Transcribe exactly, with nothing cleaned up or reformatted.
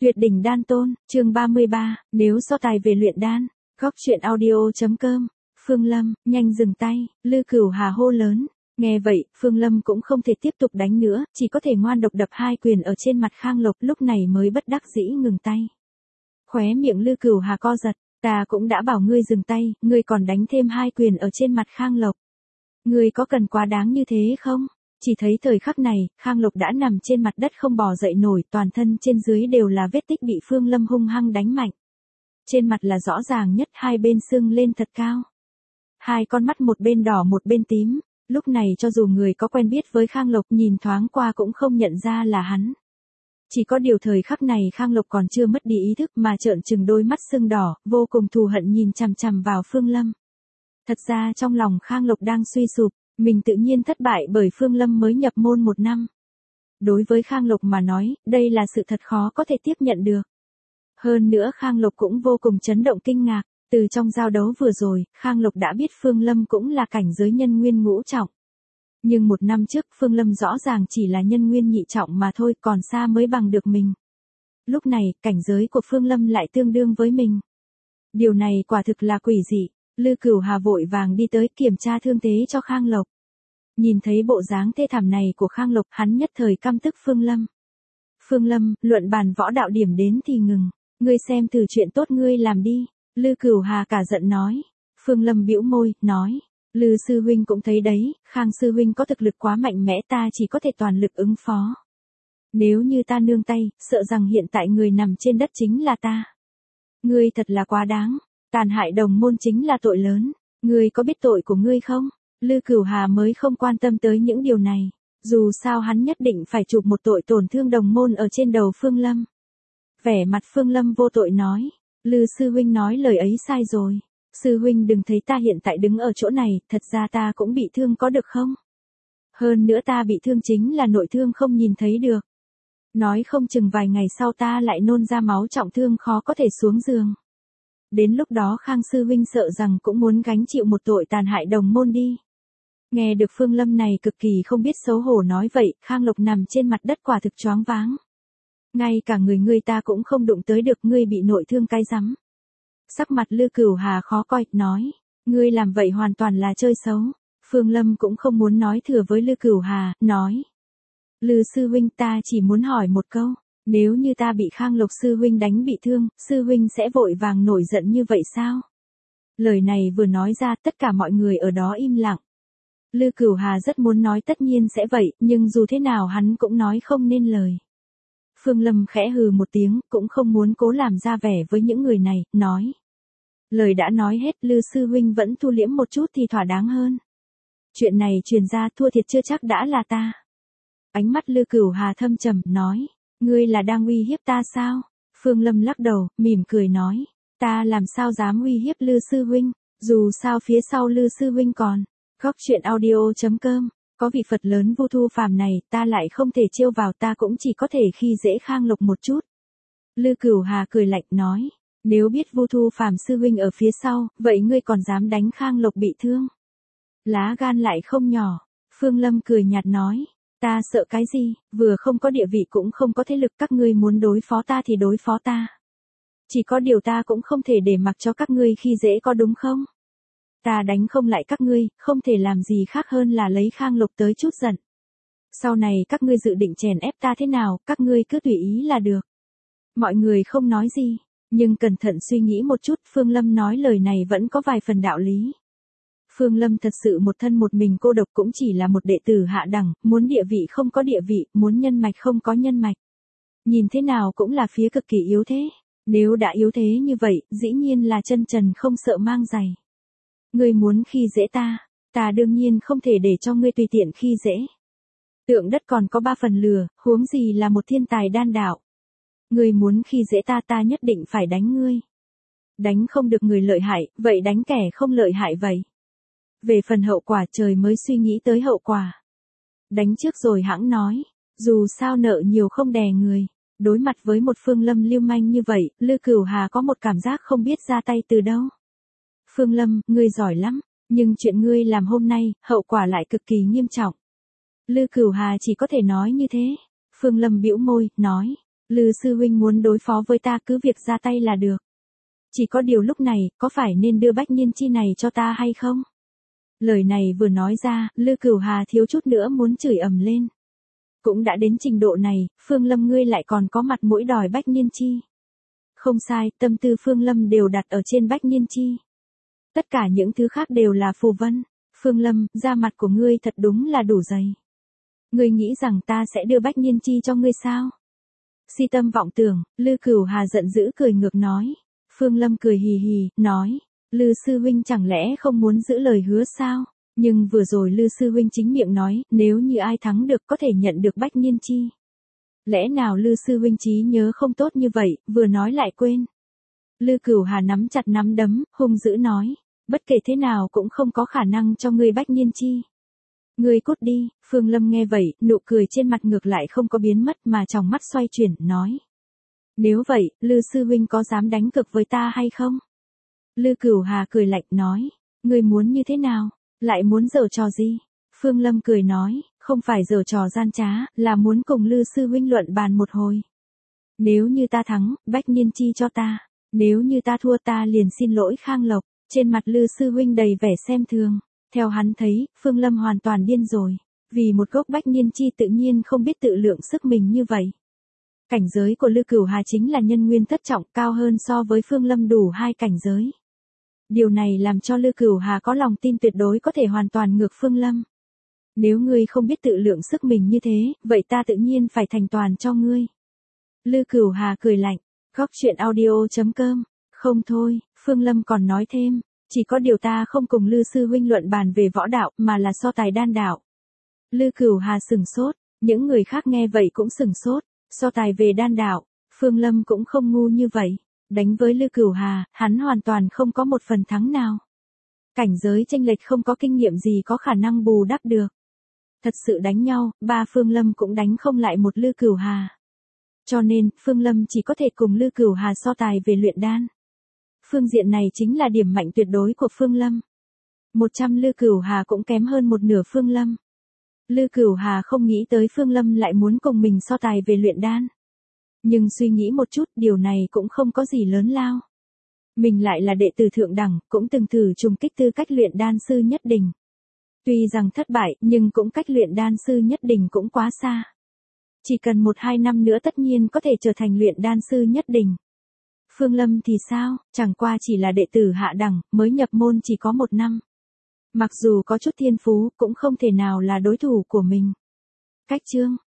Tuyệt đỉnh đan tôn, chương ba mươi ba, nếu so tài về luyện đan, góc truyện audio.com, Phương Lâm, nhanh dừng tay, Lư Cửu Hà hô lớn. Nghe vậy, Phương Lâm cũng không thể tiếp tục đánh nữa, chỉ có thể ngoan độc đập hai quyền ở trên mặt Khang Lộc, lúc này mới bất đắc dĩ ngừng tay. Khóe miệng Lư Cửu Hà co giật, ta cũng đã bảo ngươi dừng tay, ngươi còn đánh thêm hai quyền ở trên mặt Khang Lộc. Ngươi có cần quá đáng như thế không? Chỉ thấy thời khắc này, Khang Lộc đã nằm trên mặt đất không bò dậy nổi, toàn thân trên dưới đều là vết tích bị Phương Lâm hung hăng đánh mạnh. Trên mặt là rõ ràng nhất, hai bên sưng lên thật cao. Hai con mắt một bên đỏ một bên tím, lúc này cho dù người có quen biết với Khang Lộc nhìn thoáng qua cũng không nhận ra là hắn. Chỉ có điều thời khắc này Khang Lộc còn chưa mất đi ý thức mà trợn trừng đôi mắt sưng đỏ, vô cùng thù hận nhìn chằm chằm vào Phương Lâm. Thật ra trong lòng Khang Lộc đang suy sụp, mình tự nhiên thất bại bởi Phương Lâm mới nhập môn một năm. Đối với Khang Lộc mà nói, đây là sự thật khó có thể tiếp nhận được. Hơn nữa Khang Lộc cũng vô cùng chấn động kinh ngạc, từ trong giao đấu vừa rồi, Khang Lộc đã biết Phương Lâm cũng là cảnh giới nhân nguyên ngũ trọng. Nhưng một năm trước Phương Lâm rõ ràng chỉ là nhân nguyên nhị trọng mà thôi, còn xa mới bằng được mình. Lúc này, cảnh giới của Phương Lâm lại tương đương với mình. Điều này quả thực là quỷ dị. Lư Cửu Hà vội vàng đi tới kiểm tra thương thế cho Khang Lộc. Nhìn thấy bộ dáng thê thảm này của Khang Lộc, hắn nhất thời căm tức Phương Lâm. Phương Lâm, luận bàn võ đạo điểm đến thì ngừng, ngươi xem thử chuyện tốt ngươi làm đi. Lư Cửu Hà cả giận nói. Phương Lâm bĩu môi, nói. Lư sư huynh cũng thấy đấy, Khang sư huynh có thực lực quá mạnh mẽ, ta chỉ có thể toàn lực ứng phó. Nếu như ta nương tay, sợ rằng hiện tại người nằm trên đất chính là ta. Ngươi thật là quá đáng. Tàn hại đồng môn chính là tội lớn, ngươi có biết tội của ngươi không? Lư Cửu Hà mới không quan tâm tới những điều này, dù sao hắn nhất định phải chụp một tội tổn thương đồng môn ở trên đầu Phương Lâm. Vẻ mặt Phương Lâm vô tội nói, Lư sư huynh nói lời ấy sai rồi, sư huynh đừng thấy ta hiện tại đứng ở chỗ này, thật ra ta cũng bị thương có được không? Hơn nữa ta bị thương chính là nội thương không nhìn thấy được. Nói không chừng vài ngày sau ta lại nôn ra máu trọng thương khó có thể xuống giường. Đến lúc đó Khang sư huynh sợ rằng cũng muốn gánh chịu một tội tàn hại đồng môn đi. Nghe được Phương Lâm này cực kỳ không biết xấu hổ nói vậy, Khang Lộc nằm trên mặt đất quả thực choáng váng. Ngay cả người ngươi ta cũng không đụng tới được, ngươi bị nội thương cái rắm. Sắc mặt Lư Cửu Hà khó coi, nói, ngươi làm vậy hoàn toàn là chơi xấu. Phương Lâm cũng không muốn nói thừa với Lư Cửu Hà, nói. Lư sư huynh, ta chỉ muốn hỏi một câu. Nếu như ta bị Khang Lộc sư huynh đánh bị thương, sư huynh sẽ vội vàng nổi giận như vậy sao? Lời này vừa nói ra, tất cả mọi người ở đó im lặng. Lư Cửu Hà rất muốn nói tất nhiên sẽ vậy, nhưng dù thế nào hắn cũng nói không nên lời. Phương Lâm khẽ hừ một tiếng, cũng không muốn cố làm ra vẻ với những người này, nói. Lời đã nói hết, Lư sư huynh vẫn thu liễm một chút thì thỏa đáng hơn. Chuyện này truyền ra thua thiệt chưa chắc đã là ta. Ánh mắt Lư Cửu Hà thâm trầm, nói. Ngươi là đang uy hiếp ta sao? Phương Lâm lắc đầu, mỉm cười nói. Ta làm sao dám uy hiếp Lư sư huynh, dù sao phía sau Lư sư huynh còn. Góc truyện audio.com, có vị Phật lớn Vu Thu Phàm này, ta lại không thể trêu vào, ta cũng chỉ có thể khi dễ Khang Lộc một chút. Lư Cửu Hà cười lạnh nói. Nếu biết Vu Thu Phàm sư huynh ở phía sau, vậy ngươi còn dám đánh Khang Lộc bị thương? Lá gan lại không nhỏ. Phương Lâm cười nhạt nói. Ta sợ cái gì, vừa không có địa vị cũng không có thế lực, các ngươi muốn đối phó ta thì đối phó ta. Chỉ có điều ta cũng không thể để mặc cho các ngươi khi dễ, có đúng không? Ta đánh không lại các ngươi, không thể làm gì khác hơn là lấy Khang Lộc tới chút giận. Sau này các ngươi dự định chèn ép ta thế nào, các ngươi cứ tùy ý là được. Mọi người không nói gì, nhưng cẩn thận suy nghĩ một chút, Phương Lâm nói lời này vẫn có vài phần đạo lý. Phương Lâm thật sự một thân một mình cô độc, cũng chỉ là một đệ tử hạ đẳng, muốn địa vị không có địa vị, muốn nhân mạch không có nhân mạch. Nhìn thế nào cũng là phía cực kỳ yếu thế. Nếu đã yếu thế như vậy, dĩ nhiên là chân trần không sợ mang giày. Ngươi muốn khi dễ ta, ta đương nhiên không thể để cho ngươi tùy tiện khi dễ. Tượng đất còn có ba phần lừa, huống gì là một thiên tài đan đạo. Ngươi muốn khi dễ ta, ta nhất định phải đánh ngươi. Đánh không được người lợi hại, vậy đánh kẻ không lợi hại vậy. Về phần hậu quả trời mới suy nghĩ tới hậu quả. Đánh trước rồi hãng nói, dù sao nợ nhiều không đè người. Đối mặt với một Phương Lâm lưu manh như vậy, Lư Cửu Hà có một cảm giác không biết ra tay từ đâu. Phương Lâm, ngươi giỏi lắm, nhưng chuyện ngươi làm hôm nay, hậu quả lại cực kỳ nghiêm trọng. Lư Cửu Hà chỉ có thể nói như thế. Phương Lâm bĩu môi, nói, Lư sư huynh muốn đối phó với ta cứ việc ra tay là được. Chỉ có điều lúc này, có phải nên đưa Bách Nhiên Chi này cho ta hay không? Lời này vừa nói ra, Lư Cửu Hà thiếu chút nữa muốn chửi ầm lên. Cũng đã đến trình độ này, Phương Lâm ngươi lại còn có mặt mũi đòi Bách Nhiên Chi. Không sai, tâm tư Phương Lâm đều đặt ở trên Bách Nhiên Chi. Tất cả những thứ khác đều là phù vân. Phương Lâm, da mặt của ngươi thật đúng là đủ dày. Ngươi nghĩ rằng ta sẽ đưa Bách Nhiên Chi cho ngươi sao? Si tâm vọng tưởng, Lư Cửu Hà giận dữ cười ngược nói. Phương Lâm cười hì hì, nói. Lư sư huynh chẳng lẽ không muốn giữ lời hứa sao? Nhưng vừa rồi Lư sư huynh chính miệng nói, nếu như ai thắng được có thể nhận được Bách Nhiên Chi. Lẽ nào Lư sư huynh trí nhớ không tốt như vậy, vừa nói lại quên. Lư Cửu Hà nắm chặt nắm đấm, hung dữ nói. Bất kể thế nào cũng không có khả năng cho ngươi Bách Nhiên Chi. Ngươi cút đi. Phương Lâm nghe vậy, nụ cười trên mặt ngược lại không có biến mất mà trong mắt xoay chuyển, nói. Nếu vậy, Lư sư huynh có dám đánh cược với ta hay không? Lư Cửu Hà cười lạnh nói. Ngươi muốn như thế nào? Lại muốn giở trò gì? Phương Lâm cười nói, không phải giở trò gian trá, là muốn cùng Lư sư huynh luận bàn một hồi. Nếu như ta thắng, Bách Nhiên Chi cho ta. Nếu như ta thua ta liền xin lỗi Khang Lộc. Trên mặt Lư sư huynh đầy vẻ xem thường. Theo hắn thấy, Phương Lâm hoàn toàn điên rồi. Vì một gốc Bách Nhiên Chi tự nhiên không biết tự lượng sức mình như vậy. Cảnh giới của Lư Cửu Hà chính là nhân nguyên thất trọng, cao hơn so với Phương Lâm đủ hai cảnh giới. Điều này làm cho Lư Cửu Hà có lòng tin tuyệt đối có thể hoàn toàn ngược Phương Lâm. Nếu ngươi không biết tự lượng sức mình như thế, vậy ta tự nhiên phải thành toàn cho ngươi. Lư Cửu Hà cười lạnh. Góc truyện audio chấm com. Không thôi, Phương Lâm còn nói thêm. Chỉ có điều ta không cùng Lư sư huynh luận bàn về võ đạo, mà là so tài đan đạo. Lư Cửu Hà sừng sốt. Những người khác nghe vậy cũng sừng sốt. So tài về đan đạo. Phương Lâm cũng không ngu như vậy. Đánh với Lư Cửu Hà, hắn hoàn toàn không có một phần thắng nào. Cảnh giới chênh lệch không có kinh nghiệm gì có khả năng bù đắp được. Thật sự đánh nhau, ba Phương Lâm cũng đánh không lại một Lư Cửu Hà. Cho nên, Phương Lâm chỉ có thể cùng Lư Cửu Hà so tài về luyện đan. Phương diện này chính là điểm mạnh tuyệt đối của Phương Lâm. một trăm Lư Cửu Hà cũng kém hơn một nửa Phương Lâm. Lư Cửu Hà không nghĩ tới Phương Lâm lại muốn cùng mình so tài về luyện đan. Nhưng suy nghĩ một chút, điều này cũng không có gì lớn lao. Mình lại là đệ tử thượng đẳng, cũng từng thử trùng kích tư cách luyện đan sư nhất đỉnh. Tuy rằng thất bại, nhưng cũng cách luyện đan sư nhất đỉnh cũng quá xa. Chỉ cần một hai năm nữa tất nhiên có thể trở thành luyện đan sư nhất đỉnh. Phương Lâm thì sao, chẳng qua chỉ là đệ tử hạ đẳng, mới nhập môn chỉ có một năm. Mặc dù có chút thiên phú, cũng không thể nào là đối thủ của mình. Cách chương